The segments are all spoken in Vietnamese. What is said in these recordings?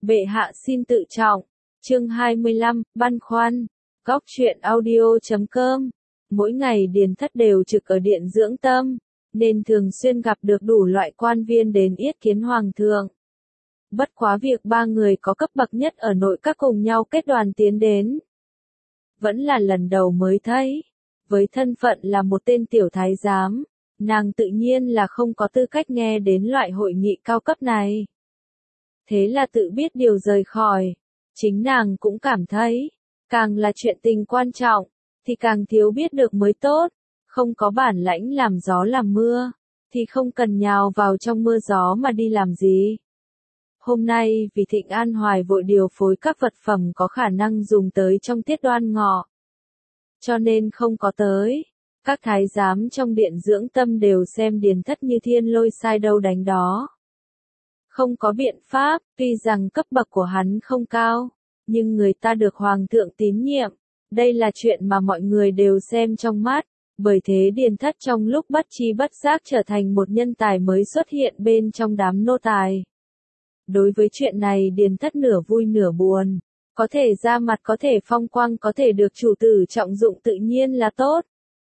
Bệ hạ xin tự trọng. Chương 25, băn khoăn. Góc truyện audio.com. Mỗi ngày Điền Thất đều trực ở điện dưỡng tâm, nên thường xuyên gặp được đủ loại quan viên đến yết kiến hoàng thượng. Bất quá việc ba người có cấp bậc nhất ở nội các cùng nhau kết đoàn tiến đến. Vẫn là lần đầu mới thấy. Với thân phận là một tên tiểu thái giám, nàng tự nhiên là không có tư cách nghe đến loại hội nghị cao cấp này. Thế là tự biết điều rời khỏi. Chính nàng cũng cảm thấy, càng là chuyện tình quan trọng, thì càng thiếu biết được mới tốt. Không có bản lãnh làm gió làm mưa, thì không cần nhào vào trong mưa gió mà đi làm gì. Hôm nay vì Thịnh An Hoài vội điều phối các vật phẩm có khả năng dùng tới trong tiết đoan ngọ, cho nên không có tới. Các thái giám trong điện dưỡng tâm đều xem Điền Thất như thiên lôi sai đâu đánh đó. Không có biện pháp, tuy rằng cấp bậc của hắn không cao, nhưng người ta được hoàng thượng tín nhiệm. Đây là chuyện mà mọi người đều xem trong mắt, bởi thế Điền Thất trong lúc bất tri bất giác trở thành một nhân tài mới xuất hiện bên trong đám nô tài. Đối với chuyện này Điền Thất nửa vui nửa buồn, có thể ra mặt, có thể phong quang, có thể được chủ tử trọng dụng tự nhiên là tốt.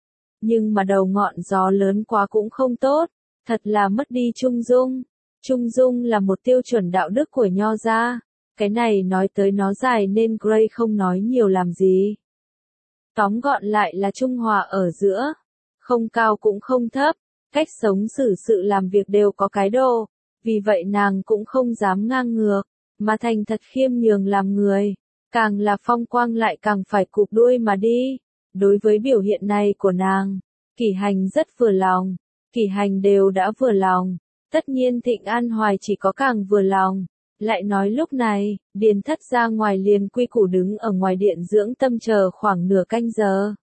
Nhưng mà đầu ngọn gió lớn quá cũng không tốt, thật là mất đi trung dung. Trung dung là một tiêu chuẩn đạo đức của Nho gia. Cái này nói tới nó dài nên Gray không nói nhiều làm gì. Tóm gọn lại là trung hòa ở giữa, không cao cũng không thấp, cách sống xử sự làm việc đều có cái độ, vì vậy nàng cũng không dám ngang ngược, mà thành thật khiêm nhường làm người, càng là phong quang lại càng phải cụp đuôi mà đi. Đối với biểu hiện này của nàng, Kỷ Hành rất vừa lòng, Kỷ Hành đều đã vừa lòng, tất nhiên Thịnh An Hoài chỉ có càng vừa lòng. Lại nói lúc này, Điền Thất ra ngoài liền quy củ đứng ở ngoài điện dưỡng tâm chờ khoảng nửa canh giờ.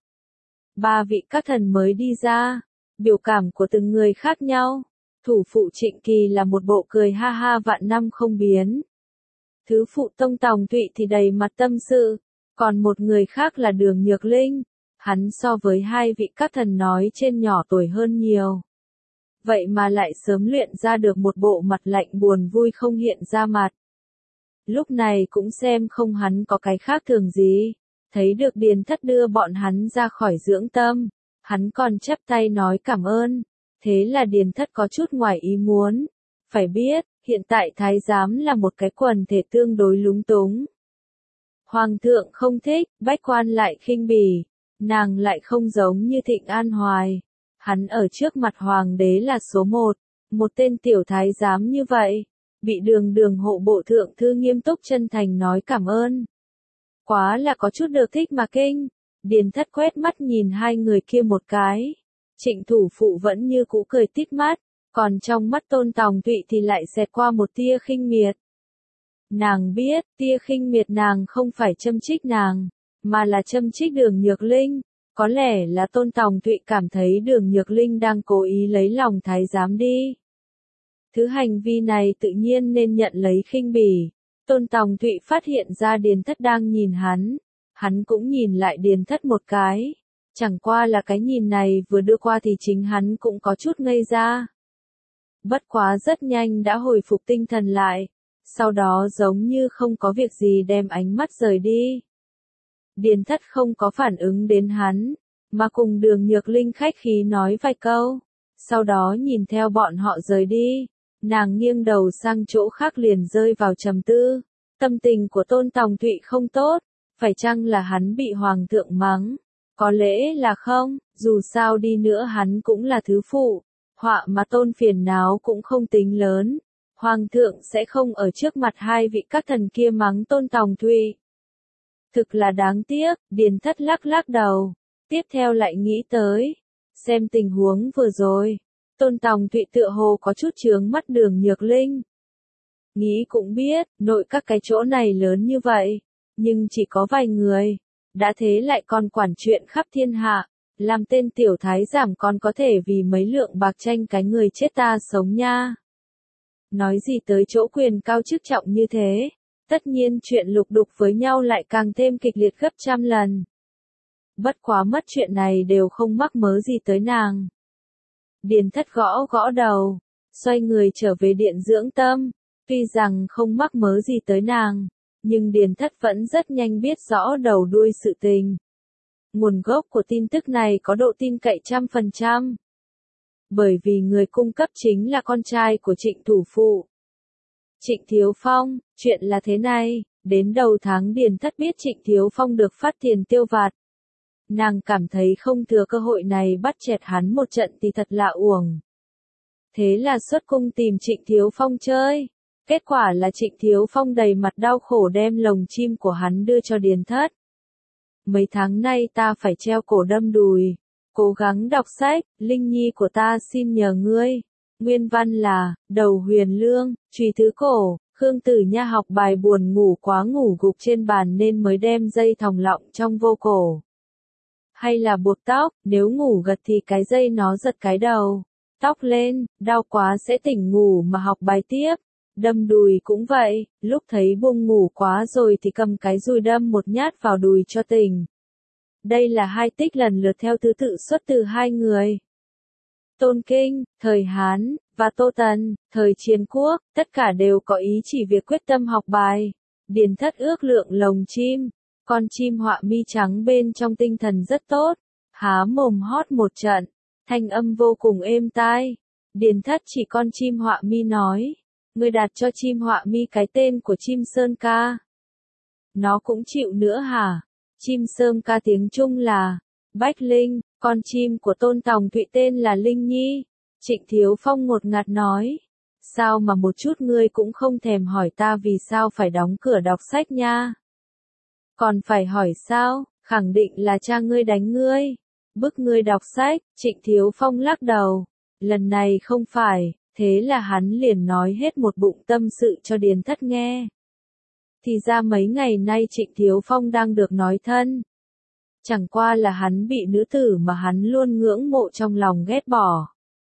Ba vị các thần mới đi ra, biểu cảm của từng người khác nhau. Thủ phụ Trịnh Kỳ là một bộ cười ha ha vạn năm không biến. Thứ phụ Tông Tòng Thụy thì đầy mặt tâm sự, còn một người khác là Đường Nhược Linh. Hắn so với hai vị các thần nói trên nhỏ tuổi hơn nhiều. Vậy mà lại sớm luyện ra được một bộ mặt lạnh buồn vui không hiện ra mặt. Lúc này cũng xem không hắn có cái khác thường gì. Thấy được Điền Thất đưa bọn hắn ra khỏi dưỡng tâm, hắn còn chắp tay nói cảm ơn. Thế là Điền Thất có chút ngoài ý muốn. Phải biết, hiện tại thái giám là một cái quần thể tương đối lúng túng. Hoàng thượng không thích, bách quan lại khinh bỉ, nàng lại không giống như Thịnh An Hoài. Hắn ở trước mặt hoàng đế là số một tên tiểu thái giám như vậy, bị Đường hộ bộ thượng thư nghiêm túc chân thành nói cảm ơn. Quá là có chút được thích mà kinh. Điền Thất quét mắt nhìn hai người kia một cái. Trịnh thủ phụ vẫn như cũ cười tít mắt, còn trong mắt Tôn Tòng Thụy thì lại xẹt qua một tia khinh miệt. Nàng biết, tia khinh miệt nàng không phải châm trích nàng, mà là châm trích Đường Nhược Linh. Có lẽ là Tôn Tòng Thụy cảm thấy Đường Nhược Linh đang cố ý lấy lòng thái giám đi. Thứ hành vi này tự nhiên nên nhận lấy khinh bỉ. Tôn Tòng Thụy phát hiện ra Điền Thất đang nhìn hắn cũng nhìn lại Điền Thất một cái. Chẳng qua là cái nhìn này vừa đưa qua thì chính hắn cũng có chút ngây ra. Bất quá rất nhanh đã hồi phục tinh thần lại, sau đó giống như không có việc gì đem ánh mắt rời đi. Điền Thất không có phản ứng đến hắn, mà cùng Đường Nhược Linh khách khí nói vài câu, sau đó nhìn theo bọn họ rời đi. Nàng nghiêng đầu sang chỗ khác liền rơi vào trầm tư. Tâm tình của Tôn Tòng Thụy không tốt, phải chăng là hắn bị hoàng thượng mắng? Có lẽ là không, dù sao đi nữa hắn cũng là thứ phụ, họa mà Tôn phiền não cũng không tính lớn. Hoàng thượng sẽ không ở trước mặt hai vị các thần kia mắng Tôn Tòng Thụy. Thực là đáng tiếc, Điền Thất lắc đầu. Tiếp theo lại nghĩ tới, xem tình huống vừa rồi, Tôn Tòng Thụy tựa hồ có chút chướng mắt Đường Nhược Linh. Nghĩ cũng biết, nội các cái chỗ này lớn như vậy, nhưng chỉ có vài người, đã thế lại còn quản chuyện khắp thiên hạ, làm tên tiểu thái giám còn có thể vì mấy lượng bạc tranh cái người chết ta sống nha. Nói gì tới chỗ quyền cao chức trọng như thế, tất nhiên chuyện lục đục với nhau lại càng thêm kịch liệt gấp trăm lần. Bất quá mất chuyện này đều không mắc mớ gì tới nàng. Điền Thất gõ đầu, xoay người trở về điện dưỡng tâm. Tuy rằng không mắc mớ gì tới nàng, nhưng Điền Thất vẫn rất nhanh biết rõ đầu đuôi sự tình. Nguồn gốc của tin tức này có độ tin cậy 100%. Bởi vì người cung cấp chính là con trai của Trịnh thủ phụ. Trịnh Thiếu Phong, chuyện là thế này, đến đầu tháng Điền Thất biết Trịnh Thiếu Phong được phát tiền tiêu vặt. Nàng cảm thấy không thừa cơ hội này bắt chẹt hắn một trận thì thật là uổng. Thế là xuất cung tìm Trịnh Thiếu Phong chơi. Kết quả là Trịnh Thiếu Phong đầy mặt đau khổ đem lồng chim của hắn đưa cho Điền Thất. Mấy tháng nay ta phải treo cổ đâm đùi, cố gắng đọc sách, Linh Nhi của ta xin nhờ ngươi. Nguyên văn là, đầu huyền lương, trùy thứ cổ, Khương Tử Nha học bài buồn ngủ quá ngủ gục trên bàn nên mới đem dây thòng lọng trong vô cổ. Hay là buộc tóc, nếu ngủ gật thì cái dây nó giật cái đầu. Tóc lên, đau quá sẽ tỉnh ngủ mà học bài tiếp. Đâm đùi cũng vậy, lúc thấy buông ngủ quá rồi thì cầm cái dùi đâm một nhát vào đùi cho tỉnh. Đây là hai tích lần lượt theo thứ tự xuất từ hai người. Tôn Kinh, thời Hán, và Tô Tần, thời Chiến Quốc, tất cả đều có ý chỉ việc quyết tâm học bài. Điền Thất ước lượng lồng chim, con chim họa mi trắng bên trong tinh thần rất tốt, há mồm hót một trận, thanh âm vô cùng êm tai. Điền Thất chỉ con chim họa mi nói, ngươi đặt cho chim họa mi cái tên của chim sơn ca. Nó cũng chịu nữa hả? Chim sơn ca tiếng Trung là Bách Linh, con chim của Tôn Tòng Thụy tên là Linh Nhi. Trịnh Thiếu Phong ngột ngạt nói, sao mà một chút ngươi cũng không thèm hỏi ta vì sao phải đóng cửa đọc sách nha? Còn phải hỏi sao, khẳng định là cha ngươi đánh ngươi, bức ngươi đọc sách. Trịnh Thiếu Phong lắc đầu, lần này không phải, thế là hắn liền nói hết một bụng tâm sự cho Điền Thất nghe. Thì ra mấy ngày nay Trịnh Thiếu Phong đang được nói thân. Chẳng qua là hắn bị nữ tử mà hắn luôn ngưỡng mộ trong lòng ghét bỏ.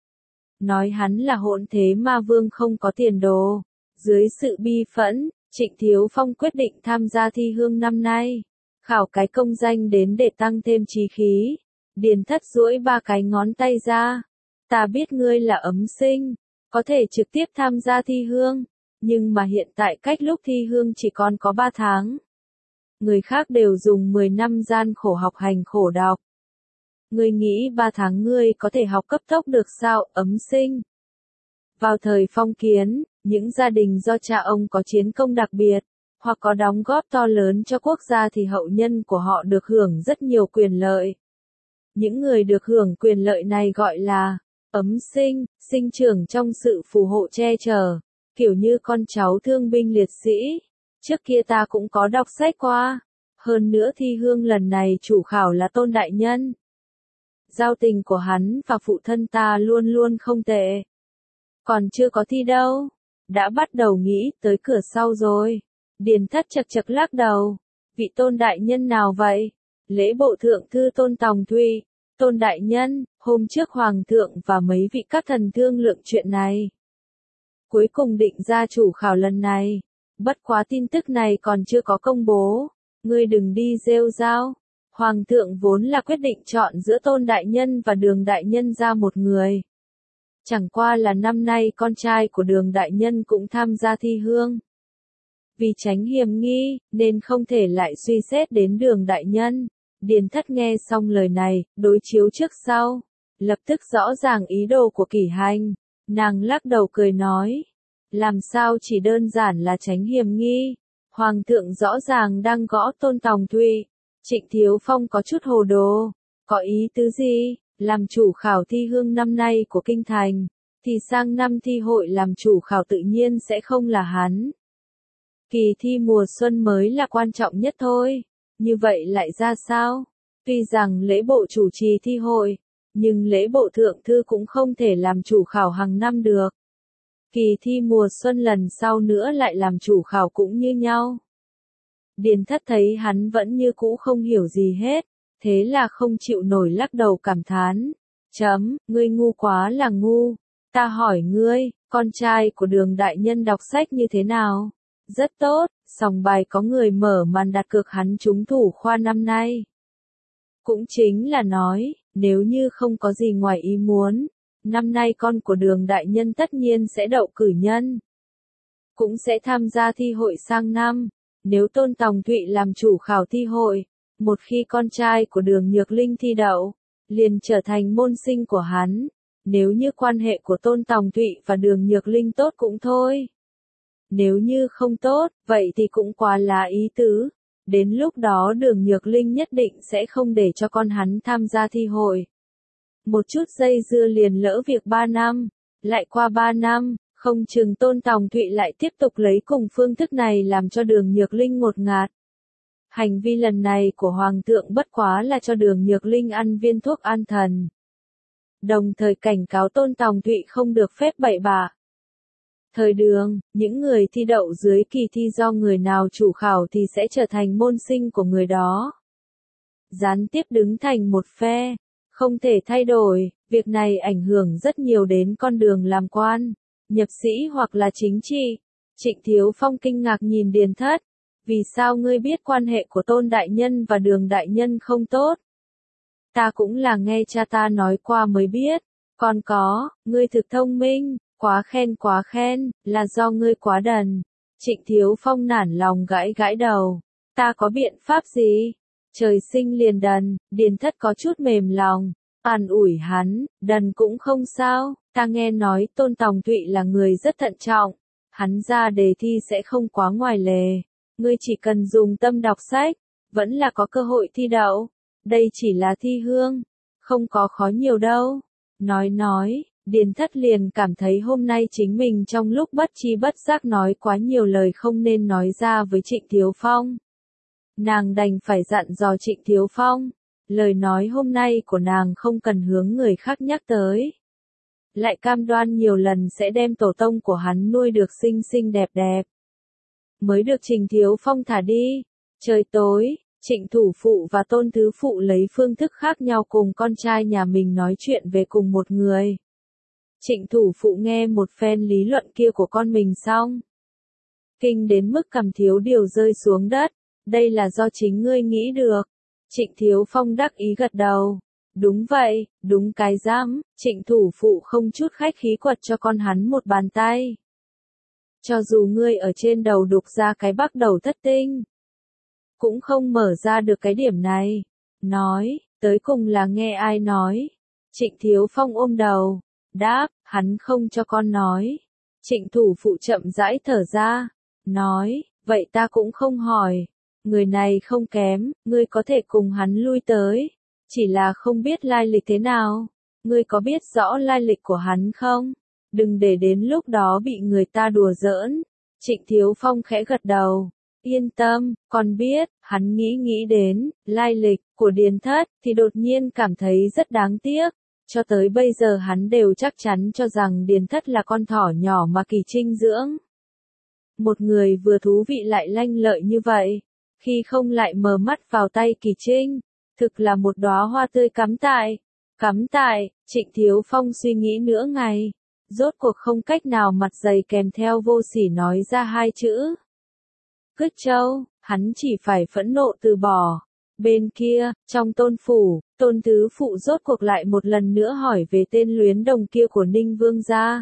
Nói hắn là hỗn thế ma vương không có tiền đồ. Dưới sự bi phẫn, Trịnh Thiếu Phong quyết định tham gia thi hương năm nay. Khảo cái công danh đến để tăng thêm chí khí. Điền Thất duỗi ba cái ngón tay ra. Ta biết ngươi là ấm sinh, có thể trực tiếp tham gia thi hương. Nhưng mà hiện tại cách lúc thi hương chỉ còn có 3 tháng. Người khác đều dùng 10 năm gian khổ học hành khổ đọc. Ngươi nghĩ 3 tháng ngươi có thể học cấp tốc được sao, ấm sinh? Vào thời phong kiến, những gia đình do cha ông có chiến công đặc biệt, hoặc có đóng góp to lớn cho quốc gia thì hậu nhân của họ được hưởng rất nhiều quyền lợi. Những người được hưởng quyền lợi này gọi là ấm sinh, sinh trưởng trong sự phù hộ che chở, kiểu như con cháu thương binh liệt sĩ. Trước kia ta cũng có đọc sách qua. Hơn nữa thi hương lần này chủ khảo là Tôn Đại Nhân. Giao tình của hắn và phụ thân ta luôn luôn không tệ. Còn chưa có thi đâu. Đã bắt đầu nghĩ tới cửa sau rồi. Điền Thất chật chật lắc đầu. Vị Tôn Đại Nhân nào vậy? Lễ bộ thượng thư Tôn Tòng Thụy. Tôn Đại Nhân, hôm trước Hoàng thượng và mấy vị các thần thương lượng chuyện này. Cuối cùng định ra chủ khảo lần này. Bất quá tin tức này còn chưa có công bố. Ngươi đừng đi rêu rao. Hoàng thượng vốn là quyết định chọn giữa Tôn Đại Nhân và Đường Đại Nhân ra một người. Chẳng qua là năm nay con trai của Đường Đại Nhân cũng tham gia thi hương. Vì tránh hiềm nghi, nên không thể lại suy xét đến Đường Đại Nhân. Điền Thất nghe xong lời này, đối chiếu trước sau. Lập tức rõ ràng ý đồ của Kỷ Hành. Nàng lắc đầu cười nói. Làm sao chỉ đơn giản là tránh hiềm nghi. Hoàng thượng rõ ràng đang gõ Tôn Tòng Thụy. Trịnh Thiếu Phong có chút hồ đồ. Có ý tứ gì? Làm chủ khảo thi hương năm nay của Kinh Thành. Thì sang năm thi hội làm chủ khảo tự nhiên sẽ không là hắn. Kỳ thi mùa xuân mới là quan trọng nhất thôi. Như vậy lại ra sao? Tuy rằng lễ bộ chủ trì thi hội, nhưng lễ bộ thượng thư cũng không thể làm chủ khảo hàng năm được. Kỳ thi mùa xuân lần sau nữa lại làm chủ khảo cũng như nhau. Điền Thất thấy hắn vẫn như cũ không hiểu gì hết, thế là không chịu nổi lắc đầu cảm thán. Ngươi ngu quá là ngu. Ta hỏi ngươi, con trai của Đường Đại Nhân đọc sách như thế nào? Rất tốt, sòng bài có người mở màn đặt cược hắn trúng thủ khoa năm nay. Cũng chính là nói, nếu như không có gì ngoài ý muốn, năm nay con của Đường Đại Nhân tất nhiên sẽ đậu cử nhân. cũng sẽ tham gia thi hội sang năm. Nếu Tôn Tòng Thụy làm chủ khảo thi hội, một khi con trai của Đường Nhược Linh thi đậu, liền trở thành môn sinh của hắn. Nếu như quan hệ của Tôn Tòng Thụy và Đường Nhược Linh tốt cũng thôi. Nếu như không tốt, vậy thì cũng quá là ý tứ. Đến lúc đó Đường Nhược Linh nhất định sẽ không để cho con hắn tham gia thi hội. Một chút dây dưa liền lỡ việc 3 năm. Lại qua 3 năm, không chừng Tôn Tòng Thụy lại tiếp tục lấy cùng phương thức này làm cho Đường Nhược Linh ngột ngạt. Hành vi lần này của Hoàng thượng bất quá là cho Đường Nhược Linh ăn viên thuốc an thần. Đồng thời cảnh cáo Tôn Tòng Thụy không được phép bậy bạ. Thời Đường, những người thi đậu dưới kỳ thi do người nào chủ khảo thì sẽ trở thành môn sinh của người đó. Gián tiếp đứng thành một phe, không thể thay đổi, việc này ảnh hưởng rất nhiều đến con đường làm quan, nhập sĩ hoặc là chính trị. Trịnh Thiếu Phong kinh ngạc nhìn Điền Thất, vì sao ngươi biết quan hệ của Tôn Đại Nhân và Đường Đại Nhân không tốt? Ta cũng là nghe cha ta nói qua mới biết, còn có, ngươi thực thông minh, quá khen, là do ngươi quá đần. Trịnh Thiếu Phong nản lòng gãi gãi đầu, ta có biện pháp gì? Trời sinh liền đần, Điền Thất có chút mềm lòng, an ủi hắn, đần cũng không sao, ta nghe nói Tôn Tòng Thụy là người rất thận trọng, hắn ra đề thi sẽ không quá ngoài lề, ngươi chỉ cần dùng tâm đọc sách, vẫn là có cơ hội thi đậu, đây chỉ là thi hương, không có khó nhiều đâu. Nói, Điền Thất liền cảm thấy hôm nay chính mình trong lúc bất tri bất giác nói quá nhiều lời không nên nói ra với Trịnh Thiếu Phong. Nàng đành phải dặn dò Trịnh Thiếu Phong, lời nói hôm nay của nàng không cần hướng người khác nhắc tới. Lại cam đoan nhiều lần sẽ đem tổ tông của hắn nuôi được xinh xinh đẹp đẹp. Mới được Trịnh Thiếu Phong thả đi. Trời tối, Trịnh Thủ Phụ và Tôn Thứ Phụ lấy phương thức khác nhau cùng con trai nhà mình nói chuyện về cùng một người. Trịnh Thủ Phụ nghe một phen lý luận kia của con mình xong, kinh đến mức cầm thiếu điều rơi xuống đất. Đây là do chính ngươi nghĩ được. Trịnh Thiếu Phong đắc ý gật đầu. Đúng vậy, đúng cái dám. Trịnh Thủ Phụ không chút khách khí quật cho con hắn một bàn tay. Cho dù ngươi ở trên đầu đục ra cái bắc đầu thất tinh, cũng không mở ra được cái điểm này. Nói, tới cùng là nghe ai nói. Trịnh Thiếu Phong ôm đầu, đáp, hắn không cho con nói. Trịnh Thủ Phụ chậm rãi thở ra, nói, vậy ta cũng không hỏi. Người này không kém, ngươi có thể cùng hắn lui tới. Chỉ là không biết lai lịch thế nào. Ngươi có biết rõ lai lịch của hắn không? Đừng để đến lúc đó bị người ta đùa giỡn. Trịnh Thiếu Phong khẽ gật đầu. Yên tâm, con biết. Hắn nghĩ đến lai lịch của Điền Thất thì đột nhiên cảm thấy rất đáng tiếc. Cho tới bây giờ hắn đều chắc chắn cho rằng Điền Thất là con thỏ nhỏ mà Kỳ Trinh dưỡng. Một người vừa thú vị lại lanh lợi như vậy, khi không lại mờ mắt vào tay Kỳ Trinh, thực là một đóa hoa tươi cắm tại, Trịnh Thiếu Phong suy nghĩ nửa ngày, rốt cuộc không cách nào mặt dày kèm theo vô sỉ nói ra hai chữ. Cứt trâu, hắn chỉ phải phẫn nộ từ bỏ. Bên kia, trong Tôn phủ, Tôn Tứ Phụ rốt cuộc lại một lần nữa hỏi về tên Luyến Đồng kia của Ninh Vương gia.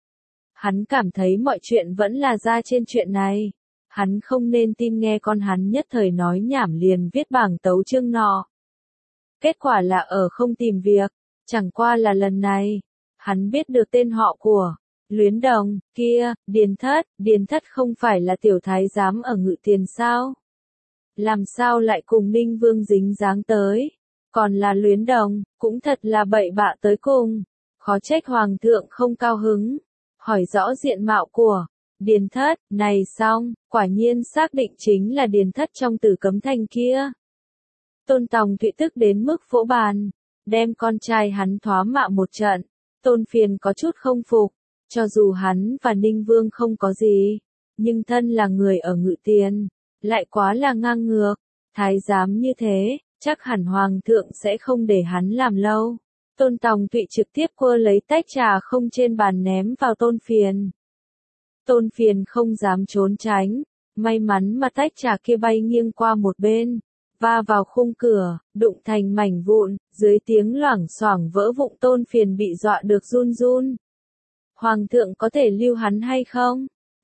Hắn cảm thấy mọi chuyện vẫn là ra trên chuyện này. Hắn không nên tin nghe con hắn nhất thời nói nhảm liền viết bảng tấu chương nọ. Kết quả là ở không tìm việc, chẳng qua là lần này, hắn biết được tên họ của Luyến Đồng kia, Điền Thất không phải là tiểu thái giám ở Ngự Tiền sao? Làm sao lại cùng Ninh Vương dính dáng tới? Còn là Luyến Đồng, cũng thật là bậy bạ tới cùng. Khó trách Hoàng thượng không cao hứng. Hỏi rõ diện mạo của Điền Thất, này xong, quả nhiên xác định chính là Điền Thất trong Tử Cấm Thành kia. Tôn Tòng Thụy tức đến mức vỗ bàn, đem con trai hắn thoá mạ một trận. Tôn Phiền có chút không phục, cho dù hắn và Ninh Vương không có gì, nhưng thân là người ở Ngự Tiền, lại quá là ngang ngược. Thái giám như thế, chắc hẳn Hoàng thượng sẽ không để hắn làm lâu. Tôn Tòng Thụy trực tiếp quơ lấy tách trà không trên bàn ném vào Tôn Phiền. Tôn Phiền không dám trốn tránh, may mắn mà tách trà kia bay nghiêng qua một bên, va vào khung cửa, đụng thành mảnh vụn, dưới tiếng loảng xoảng vỡ vụn Tôn Phiền bị dọa được run run. Hoàng thượng có thể lưu hắn hay không?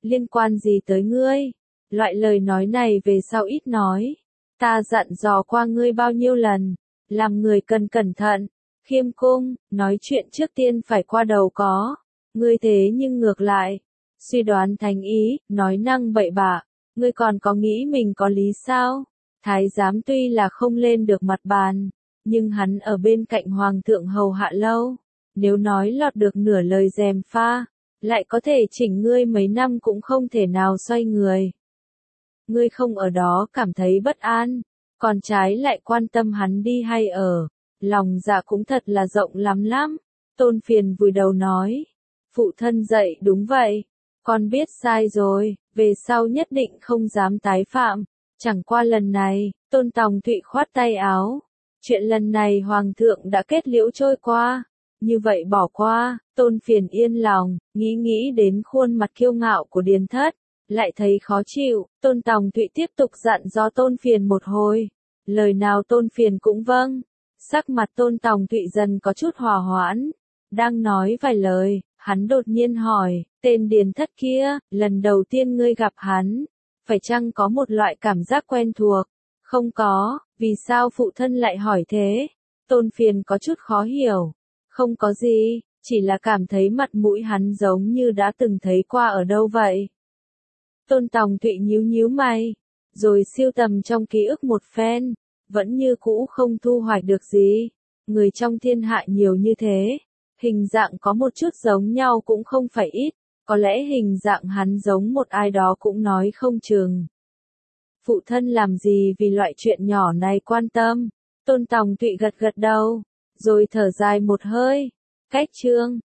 liên quan gì tới ngươi? Loại lời nói này về sau ít nói. Ta dặn dò qua ngươi bao nhiêu lần, làm người cần cẩn thận, khiêm cung, nói chuyện trước tiên phải qua đầu có. Ngươi thế nhưng ngược lại, suy đoán thành ý, nói năng bậy bạ, ngươi còn có nghĩ mình có lý sao? Thái giám tuy là không lên được mặt bàn, nhưng hắn ở bên cạnh hoàng thượng hầu hạ lâu, nếu nói lọt được nửa lời gièm pha, lại có thể chỉnh ngươi mấy năm cũng không thể nào xoay người. Ngươi không ở đó cảm thấy bất an, còn trái lại quan tâm hắn đi hay ở, lòng dạ cũng thật là rộng lắm lắm. Tôn Phiền vùi đầu nói, phụ thân dạy đúng vậy, con biết sai rồi, về sau nhất định không dám tái phạm. Chẳng qua lần này, Tôn Tòng Thụy khoát tay áo, chuyện lần này hoàng thượng đã kết liễu trôi qua, như vậy bỏ qua. Tôn Phiền yên lòng, nghĩ đến khuôn mặt kiêu ngạo của Điền Thất, lại thấy khó chịu. Tôn Tòng Thụy tiếp tục dặn dò Tôn Phiền một hồi, lời nào Tôn Phiền cũng vâng. Sắc mặt Tôn Tòng Thụy dần có chút hòa hoãn, đang nói vài lời, hắn đột nhiên hỏi, tên Điền Thất kia, lần đầu tiên ngươi gặp hắn, phải chăng có một loại cảm giác quen thuộc? Không có, vì sao phụ thân lại hỏi thế? Tôn Phiền có chút khó hiểu. Không có gì, chỉ là cảm thấy mặt mũi hắn giống như đã từng thấy qua ở đâu vậy. Tôn Tòng Thụy nhíu mày, rồi siêu tầm trong ký ức một phen, vẫn như cũ không thu hoạch được gì. Người trong thiên hạ nhiều như thế, hình dạng có một chút giống nhau cũng không phải ít, có lẽ hình dạng hắn giống một ai đó cũng nói không chừng. Phụ thân làm gì vì loại chuyện nhỏ này quan tâm? Tôn Tòng Thụy gật đầu, rồi thở dài một hơi. Cách chương